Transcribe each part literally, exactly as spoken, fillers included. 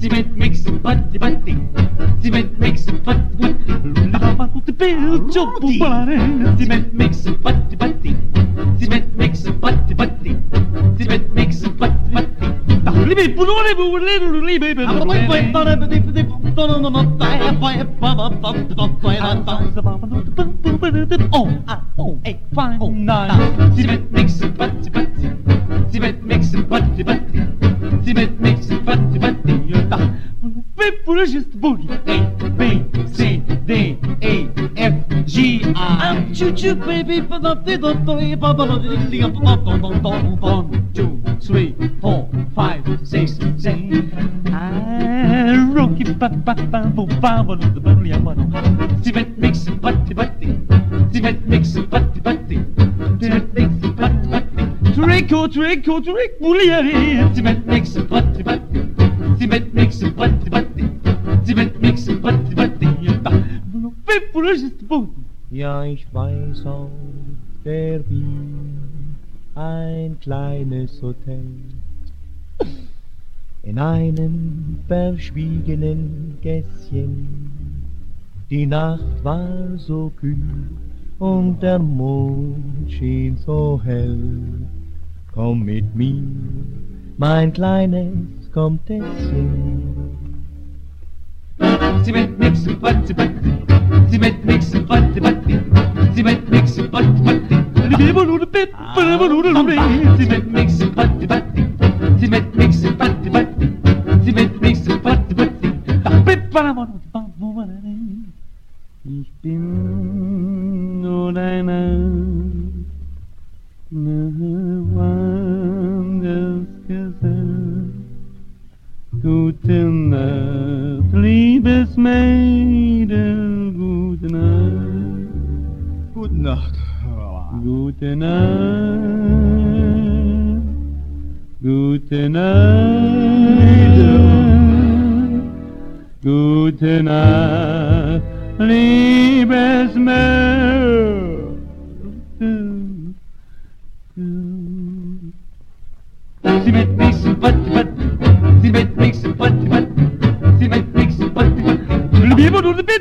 Cement makes a butty butty. Cement makes a butty butty. Cement makes a butty butty. Cement makes a butty butty. Cement makes a butty butty. Oh, oh, hey, fine, oh, cement makes a butty butty. Cement makes a butty butty. Cement makes a butty butty. Just boogie. A, B, C, D, E, F, G, I. I'm choo-choo, baby. One, two, three, four, five, six, seven. I rock it, ba ba ba ba ba ba the bunny one. Cement makes a butty butty. Cement makes a butty butty. Cement makes a butty butty. Trick or trick or trick, bully. Cement makes a butty butty. Cement makes a butty butty. Cement makes a butty butty. Ja, ich weiß auf der Wien ein kleines Hotel in einem verschwiegenen Gässchen. Die Nacht war so kühl und der Mond schien so hell. Komm mit mir, mein kleines Komtessen. Cement makes a butty butty. Cement makes a butty butty. Cement makes a butty butty. Cement makes a butty butty. Cement makes a butty butty. Cement makes a butty butty. Ich bin nur deiner Wandersgesell. Gute Nacht, liebes Mädel, gute Nacht. Gute Nacht. Gute Nacht, gute Nacht, gute Nacht, liebes Mädel. Cement makes a butty butty. Cement makes a butty butty. Cement makes a butty butty. Cement makes a butty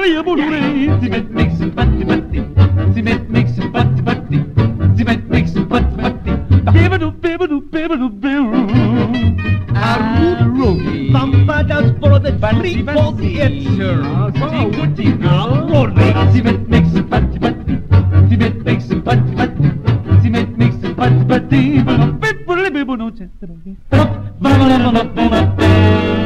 butty. Cement makes a butty butty. Cement makes a butty butty. A rude rogie. Somebody's for the free pocket, sir. Cement makes a butty butty. Cement makes a butty butty. Cement makes a butty butty.